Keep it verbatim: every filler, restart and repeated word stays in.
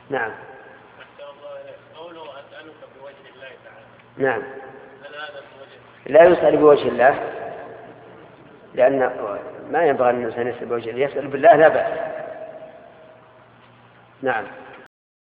نعم. قوله أسألك بوجه الله تعالى. نعم. هل هذا بوجه؟ لا يسأل بوجه الله، لأن ما ينبغي أن الإنسان يسأل بوجه الله، يسأل بالله لا بأس. نعم.